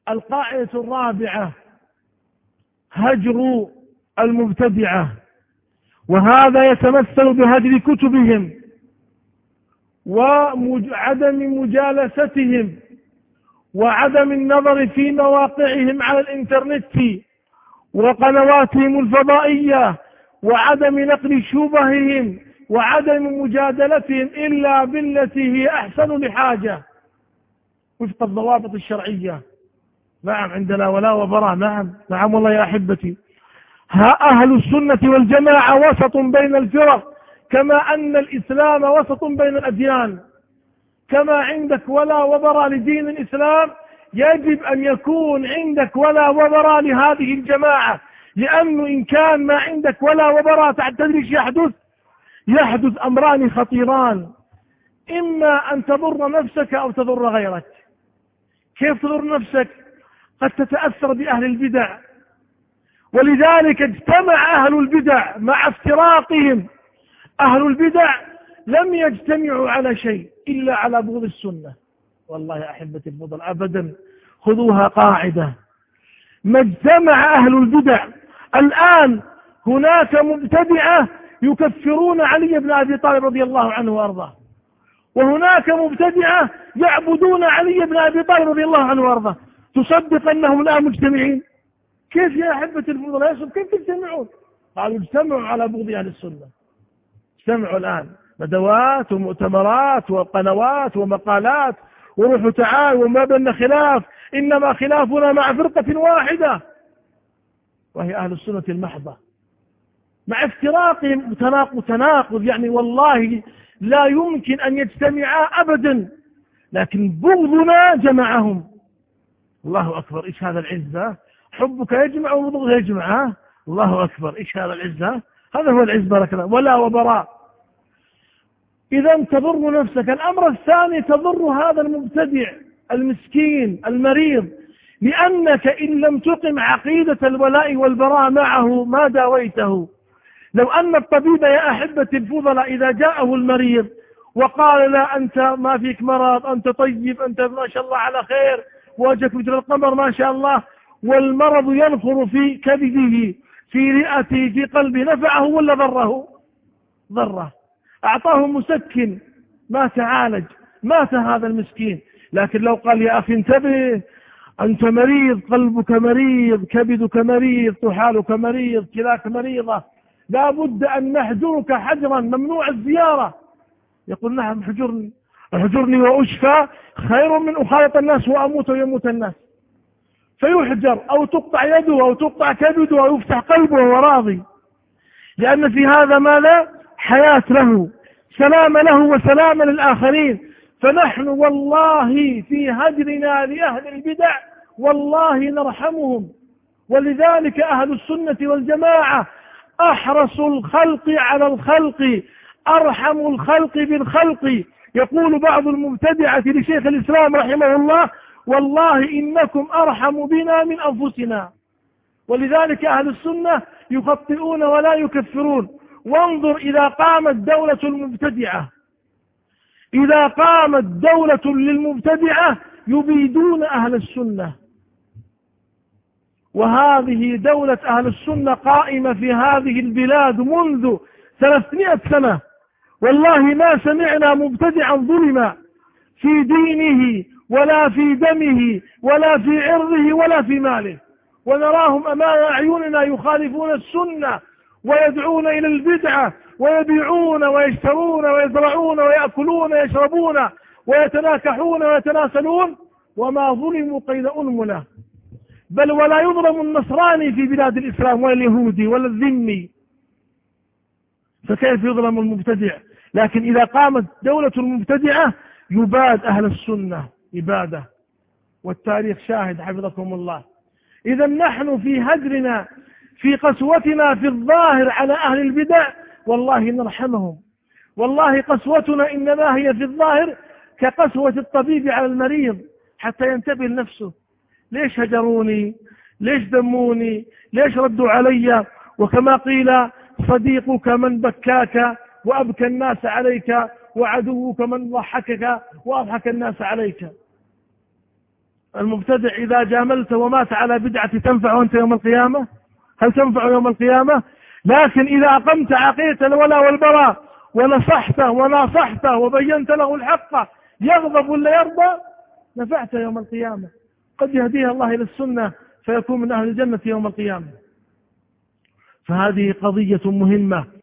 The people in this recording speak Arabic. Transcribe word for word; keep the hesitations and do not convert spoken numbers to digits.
القاعدة الرابعة هجر المبتدعة، وهذا يتمثل بهجر كتبهم وعدم مجالستهم وعدم النظر في مواقعهم على الإنترنت وقنواتهم الفضائية وعدم نقل شبههم وعدم مجادلتهم إلا بالتي هي أحسن لحاجة وفق الضوابط الشرعية. نعم عندنا ولا وبراء. نعم نعم والله يا أحبتي. ها أهل السنة والجماعة وسط بين الفرق، كما أن الإسلام وسط بين الأديان. كما عندك ولا وبراء لدين الإسلام يجب أن يكون عندك ولا وبراء لهذه الجماعة، لأنه إن كان ما عندك ولا وبراء تدري ايش يحدث؟ يحدث أمران خطيران، إما أن تضر نفسك أو تضر غيرك. كيف تضر نفسك؟ قد تتأثر بأهل البدع، ولذلك اجتمع أهل البدع مع افتراقهم. أهل البدع لم يجتمعوا على شيء إلا على بغض السنة. والله يا أحبتي الفضل أبدا خذوها قاعدة، ما اجتمع أهل البدع. الآن هناك مبتدعة يكفرون علي بن أبي طالب رضي الله عنه وأرضاه، وهناك مبتدعة يعبدون علي بن أبي طالب رضي الله عنه وأرضاه. تصدق أنهم الآن مجتمعين؟ كيف يا أحبة الفضل يا كيف تجتمعون؟ قالوا اجتمعوا على بغض أهل السنة. اجتمعوا الآن ندوات ومؤتمرات وقنوات ومقالات وروح تعال وما بيننا خلاف، إنما خلافنا مع فرقة واحدة وهي أهل السنة المحضة، مع افتراقهم تناقض تناقض يعني والله لا يمكن أن يجتمعا أبدا، لكن بغضنا جمعهم. الله أكبر، إيش هذا العزة؟ حبك يجمع وبغضك يجمع. الله أكبر، إيش هذا العزة؟ هذا هو العز بارك الله. ولا وبراء. إذا تضر نفسك. الأمر الثاني تضر هذا المبتدع المسكين المريض، لأنك إن لم تقم عقيدة الولاء والبراء معه ما داويته. لو أن الطبيب يا أحبة الفضلاء إذا جاءه المريض وقال لا أنت ما فيك مرض، أنت طيب، أنت ما شاء الله على خير، وجهك مثل القمر ما شاء الله، والمرض ينخر في كبده في رئته في قلبه، نفعه ولا ضره؟ ضره. أعطاه مسكن ما تعالج، مات هذا المسكين. لكن لو قال يا أخي انتبه، أنت مريض، قلبك مريض، كبدك مريض، طحالك مريض، كلاك مريضة، لا بد أن نحجرك حجرا ممنوع الزيارة. يقول نعم حجرني، حجرني وأشفى خير من أخالط الناس وأموت ويموت الناس. فيحجر أو تقطع يده أو تقطع كبده أو يفتح قلبه وهو راضي، لأن في هذا ما لا حياة له، سلام له وسلام للآخرين. فنحن والله في هجرنا لأهل البدع والله نرحمهم. ولذلك أهل السنة والجماعة أحرص الخلق على الخلق، أرحم الخلق بالخلق. يقول بعض المبتدعة لشيخ الإسلام رحمه الله والله إنكم أرحم بنا من أنفسنا. ولذلك أهل السنة يخطئون ولا يكفرون. وانظر إذا قامت دولة المبتدعة، إذا قامت دولة للمبتدعة يبيدون أهل السنة. وهذه دولة أهل السنة قائمة في هذه البلاد منذ ثلاثمائة سنة، والله ما سمعنا مبتدعا ظلم في دينه ولا في دمه ولا في عرضه ولا في ماله، ونراهم أمام أعيننا يخالفون السنة ويدعون إلى البدعة ويبيعون ويشترون ويزرعون ويأكلون ويشربون ويتناكحون ويتناسلون، وما ظلموا قيد أنملة. بل ولا يظلم النصراني في بلاد الإسلام ولا اليهودي ولا الذمي، فكيف يظلم المبتدع؟ لكن إذا قامت دولة المبتدعة يباد أهل السنة إبادة، والتاريخ شاهد حفظكم الله. إذا نحن في هجرنا في قسوتنا في الظاهر على أهل البدع والله نرحمهم. والله قسوتنا إنما هي في الظاهر كقسوة الطبيب على المريض حتى ينتبه لنفسه. ليش هجروني؟ ليش دموني؟ ليش ردوا علي؟ وكما قيل صديقك من بكاك وأبكى الناس عليك، وعدوك من ضحكك وأضحك الناس عليك. المبتدع إذا جاملته ومات على بدعة تنفع أنت يوم القيامة؟ هل تنفع يوم القيامة؟ لكن إذا أقمت عقيدة الولاء والبراء ونصحته وناصحته وبينت له الحق يغضب ولا يرضى نفعت يوم القيامة. قد يهديها الله إلى السنة فيكون من أهل الجنة يوم القيامة. فهذه قضية مهمة.